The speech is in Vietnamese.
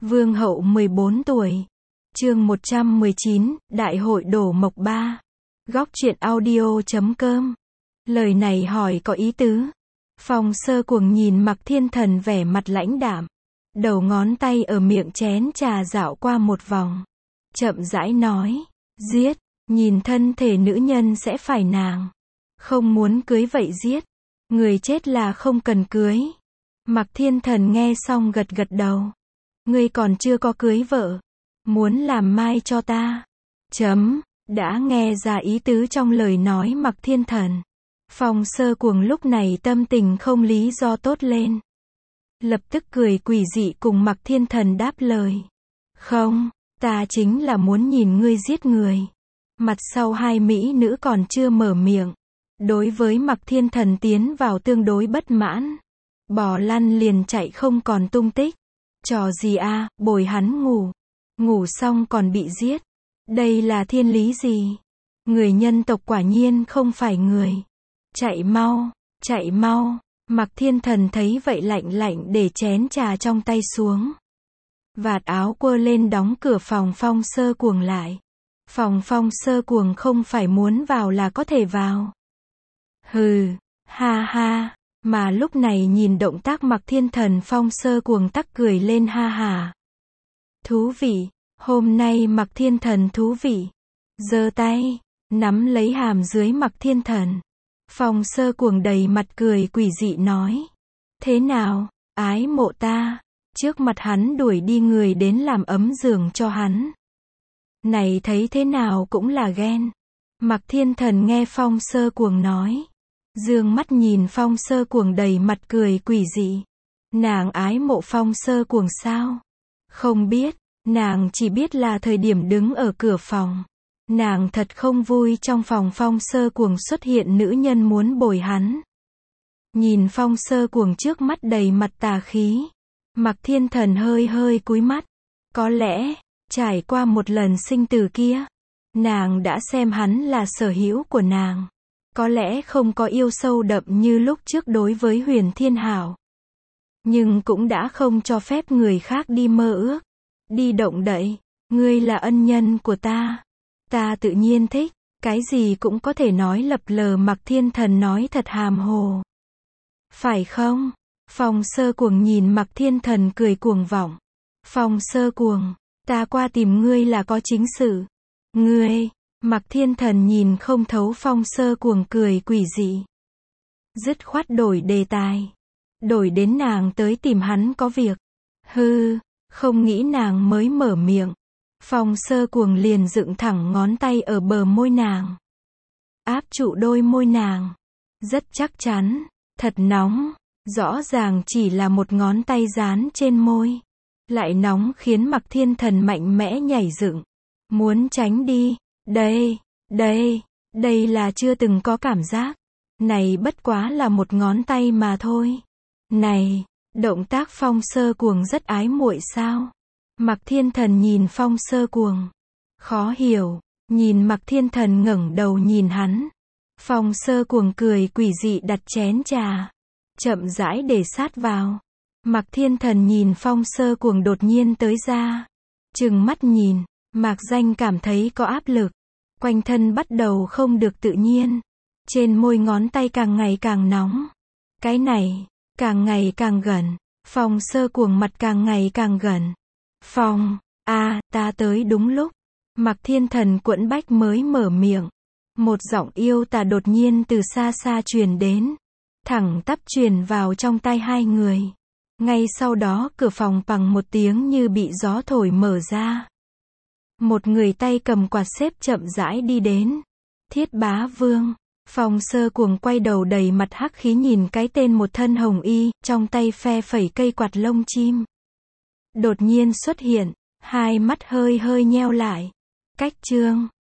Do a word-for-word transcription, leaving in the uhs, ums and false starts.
Vương hậu mười bốn tuổi. Chương một trăm mười chín, Đại hội đổ mộc ba. Góc truyện audio chấm com. Lời này hỏi có ý tứ. Phong Sơ Cuồng nhìn Mạc Thiên Thần vẻ mặt lãnh đạm. Đầu ngón tay ở miệng chén trà dạo qua một vòng. Chậm rãi nói. Giết. Nhìn thân thể nữ nhân sẽ phải nàng. Không muốn cưới vậy giết. Người chết là không cần cưới. Mạc Thiên Thần nghe xong gật gật đầu. Ngươi còn chưa có cưới vợ. Muốn làm mai cho ta. Chấm. Đã nghe ra ý tứ trong lời nói Mạc Thiên Thần. Phong Sơ Cuồng lúc này tâm tình không lý do tốt lên. Lập tức cười quỷ dị cùng Mạc Thiên Thần đáp lời. Không, ta chính là muốn nhìn ngươi giết người. Mặt sau hai mỹ nữ còn chưa mở miệng. Đối với Mạc Thiên Thần tiến vào tương đối bất mãn. Bỏ lăn liền chạy không còn tung tích. Trò gì a, bồi hắn ngủ. Ngủ xong còn bị giết. Đây là thiên lý gì? Người nhân tộc quả nhiên không phải người. Chạy mau, chạy mau. Mạc Thiên Thần thấy vậy lạnh lạnh để chén trà trong tay xuống. Vạt áo quơ lên đóng cửa phòng Phong Sơ Cuồng lại. Phòng Phong Sơ Cuồng không phải muốn vào là có thể vào. Hừ, ha ha. Mà lúc này nhìn động tác Mạc Thiên Thần Phong Sơ Cuồng tắc cười lên ha hà. Thú vị, hôm nay Mạc Thiên Thần thú vị. Giơ tay, nắm lấy hàm dưới Mạc Thiên Thần. Phong Sơ Cuồng đầy mặt cười quỷ dị nói. Thế nào, ái mộ ta? Trước mặt hắn đuổi đi người đến làm ấm giường cho hắn. Này thấy thế nào cũng là ghen. Mạc Thiên Thần nghe Phong Sơ Cuồng nói. Dương mắt nhìn Phong Sơ Cuồng đầy mặt cười quỷ dị. Nàng ái mộ Phong Sơ Cuồng sao? Không biết, nàng chỉ biết là thời điểm đứng ở cửa phòng. Nàng thật không vui trong phòng Phong Sơ Cuồng xuất hiện nữ nhân muốn bồi hắn. Nhìn Phong Sơ Cuồng trước mắt đầy mặt tà khí. Mạc Thiên Thần hơi hơi cúi mắt. Có lẽ, trải qua một lần sinh tử kia, nàng đã xem hắn là sở hữu của nàng. Có lẽ không có yêu sâu đậm như lúc trước đối với Huyền Thiên Hảo. Nhưng cũng đã không cho phép người khác đi mơ ước. Đi động đậy. Ngươi là ân nhân của ta. Ta tự nhiên thích. Cái gì cũng có thể nói lập lờ. Mạc Thiên Thần nói thật hàm hồ. Phải không? Phong Sơ Cuồng nhìn Mạc Thiên Thần cười cuồng vọng. Phong Sơ Cuồng, ta qua tìm ngươi là có chính sự. Ngươi, Mạc Thiên Thần nhìn không thấu Phong Sơ Cuồng cười quỷ dị. Dứt khoát đổi đề tài. Đổi đến nàng tới tìm hắn có việc. Hư, không nghĩ nàng mới mở miệng. Phong Sơ Cuồng liền dựng thẳng ngón tay ở bờ môi nàng. Áp trụ đôi môi nàng. Rất chắc chắn, thật nóng. Rõ ràng chỉ là một ngón tay dán trên môi. Lại nóng khiến Mạc Thiên Thần mạnh mẽ nhảy dựng. Muốn tránh đi. Đây, đây, đây là chưa từng có cảm giác. Này bất quá là một ngón tay mà thôi. Này, động tác Phong Sơ Cuồng rất ái muội sao? Mạc Thiên Thần nhìn Phong Sơ Cuồng. Khó hiểu, nhìn Mạc Thiên Thần ngẩng đầu nhìn hắn. Phong Sơ Cuồng cười quỷ dị đặt chén trà. Chậm rãi để sát vào. Mạc Thiên Thần nhìn Phong Sơ Cuồng đột nhiên tới ra. Trừng mắt nhìn, Mạc Danh cảm thấy có áp lực. Quanh thân bắt đầu không được tự nhiên. Trên môi ngón tay càng ngày càng nóng. Cái này, càng ngày càng gần. Phong Sơ Cuồng mặt càng ngày càng gần. Phong, a à, ta tới đúng lúc. Mạc Thiên Thần quẫn bách mới mở miệng. Một giọng yêu tà đột nhiên từ xa xa truyền đến. Thẳng tắp truyền vào trong tai hai người. Ngay sau đó cửa phòng bằng một tiếng như bị gió thổi mở ra. Một người tay cầm quạt xếp chậm rãi đi đến. Thiết Bá Vương. Phong Sơ Cuồng quay đầu đầy mặt hắc khí nhìn cái tên một thân hồng y, trong tay phe phẩy cây quạt lông chim. Đột nhiên xuất hiện, hai mắt hơi hơi nheo lại. Cách chương.